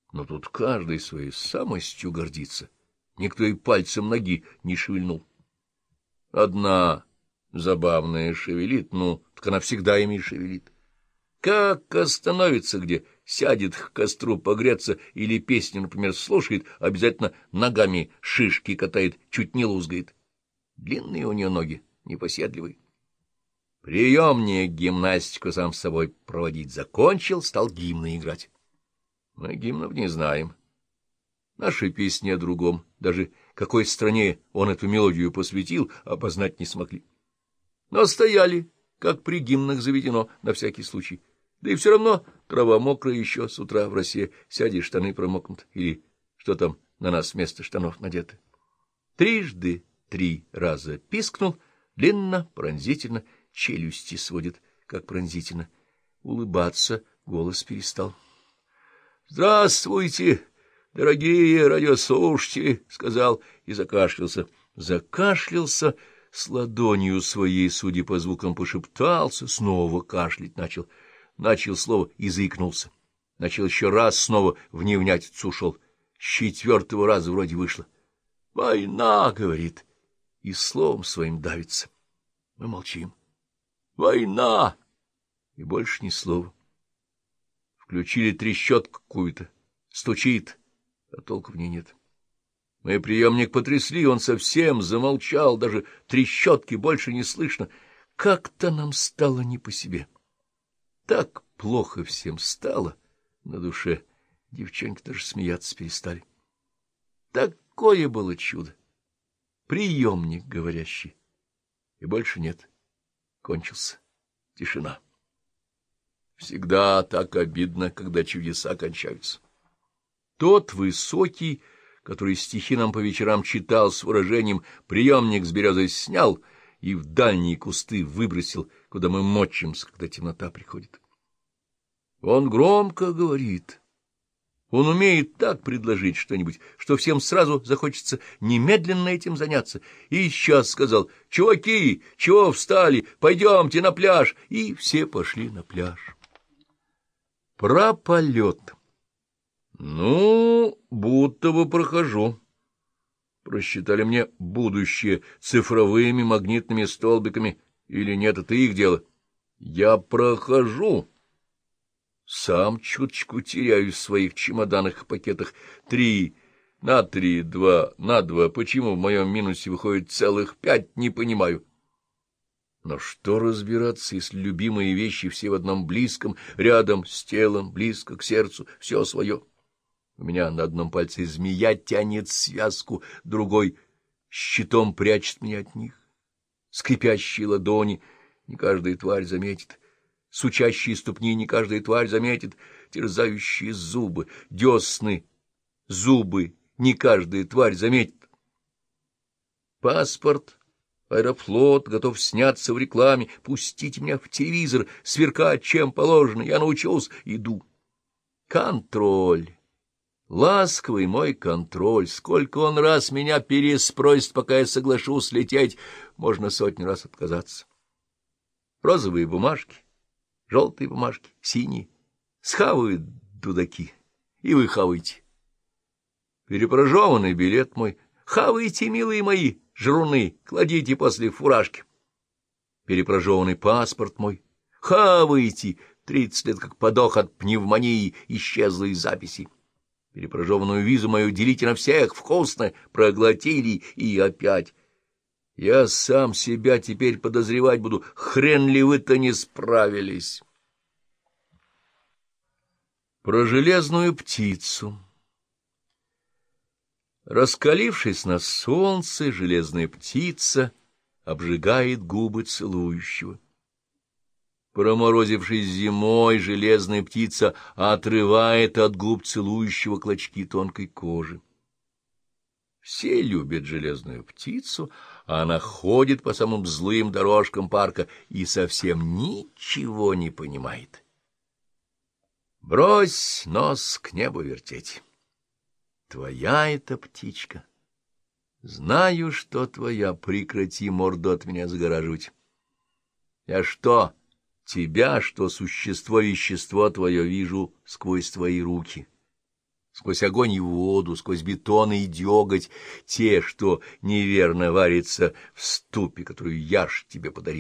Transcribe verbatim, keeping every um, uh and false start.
Но тут каждый своей самостью гордится. Никто и пальцем ноги не шевельнул. Одна забавная шевелит, ну, так она всегда ими и шевелит. Как остановится где, сядет к костру погреться или песню, например, слушает, обязательно ногами шишки катает, чуть не лузгает. Длинные у нее ноги, непоседливые. Приемник гимнастику сам с собой проводить закончил, стал гимны играть. Мы гимнов не знаем. Наши песни о другом, даже какой стране он эту мелодию посвятил, опознать не смогли. Но стояли, как при гимнах заведено, на всякий случай. Да и все равно трава мокрая еще с утра в росе, сядешь, штаны промокнут, или что там на нас вместо штанов надеты. Трижды три раза пискнул, длинно, пронзительно, челюсти сводит, как пронзительно. Улыбаться голос перестал. — Здравствуйте, дорогие радиослушатели, — сказал и закашлялся. Закашлялся, с ладонью своей, судя по звукам, пошептался, снова кашлять начал. Начал слово и заикнулся. Начал еще раз, снова в невнятицу ушел. С четвертого раза вроде вышло. «Война!» — говорит, и словом своим давится. Мы молчим. «Война!» И больше ни слова. Включили трещотку какую-то. Стучит, а толку в ней нет. Мы приемник потрясли, он совсем замолчал, даже трещотки больше не слышно. Как-то нам стало не по себе. Так плохо всем стало на душе. Девчонки даже смеяться перестали. Такое было чудо. Приемник говорящий. И больше нет. Кончился. Тишина. Всегда так обидно, когда чудеса кончаются. Тот высокий, который стихи нам по вечерам читал с выражением «приемник с березой снял» и в дальние кусты выбросил, куда мы мочимся, когда темнота приходит. Он громко говорит. Он умеет так предложить что-нибудь, что всем сразу захочется немедленно этим заняться. И сейчас сказал: «Чуваки, чего встали? Пойдемте на пляж!» И все пошли на пляж. Про полет. Ну, будто бы прохожу. Просчитали мне будущее цифровыми магнитными столбиками, или нет, это их дело. Я прохожу. Сам чуточку теряюсь в своих чемоданах и пакетах. Три на три, два на два. Почему в моем минусе выходит целых пять, не понимаю. Но что разбираться, если любимые вещи все в одном близком, рядом с телом, близко к сердцу, все свое? У меня на одном пальце змея тянет связку, другой щитом прячет меня от них. Скрипящие ладони не каждая тварь заметит, сучащие ступни не каждая тварь заметит, терзающие зубы, десны, зубы не каждая тварь заметит. Паспорт, Аэрофлот готов сняться в рекламе, пустите меня в телевизор, сверкать чем положено, я научился, иду. Контроль. Ласковый мой контроль, сколько он раз меня переспросит, пока я соглашусь лететь, можно сотни раз отказаться. Розовые бумажки, желтые бумажки, синие, схавают дудаки, и вы хаваете. Перепрожеванный билет мой, хавайте, милые мои, жруны, кладите после фуражки. Перепрожеванный паспорт мой, хавайте, тридцать лет как подох от пневмонии, исчезла из записи. Перепрожеванную визу мою делите на всех, вкусно, проглотили и опять. Я сам себя теперь подозревать буду, хрен ли вы-то не справились. Про железную птицу. Раскалившись на солнце, железная птица обжигает губы целующего. Проморозившись зимой, железная птица отрывает от губ целующего клочки тонкой кожи. Все любят железную птицу, а она ходит по самым злым дорожкам парка и совсем ничего не понимает. Брось нос к небу вертеть. Твоя эта птичка. Знаю, что твоя, прекрати морду от меня загораживать. Я что... Тебя, что существо-вещество твое, вижу сквозь твои руки, сквозь огонь и воду, сквозь бетон и деготь, те, что неверно варится в ступе, которую я ж тебе подарил.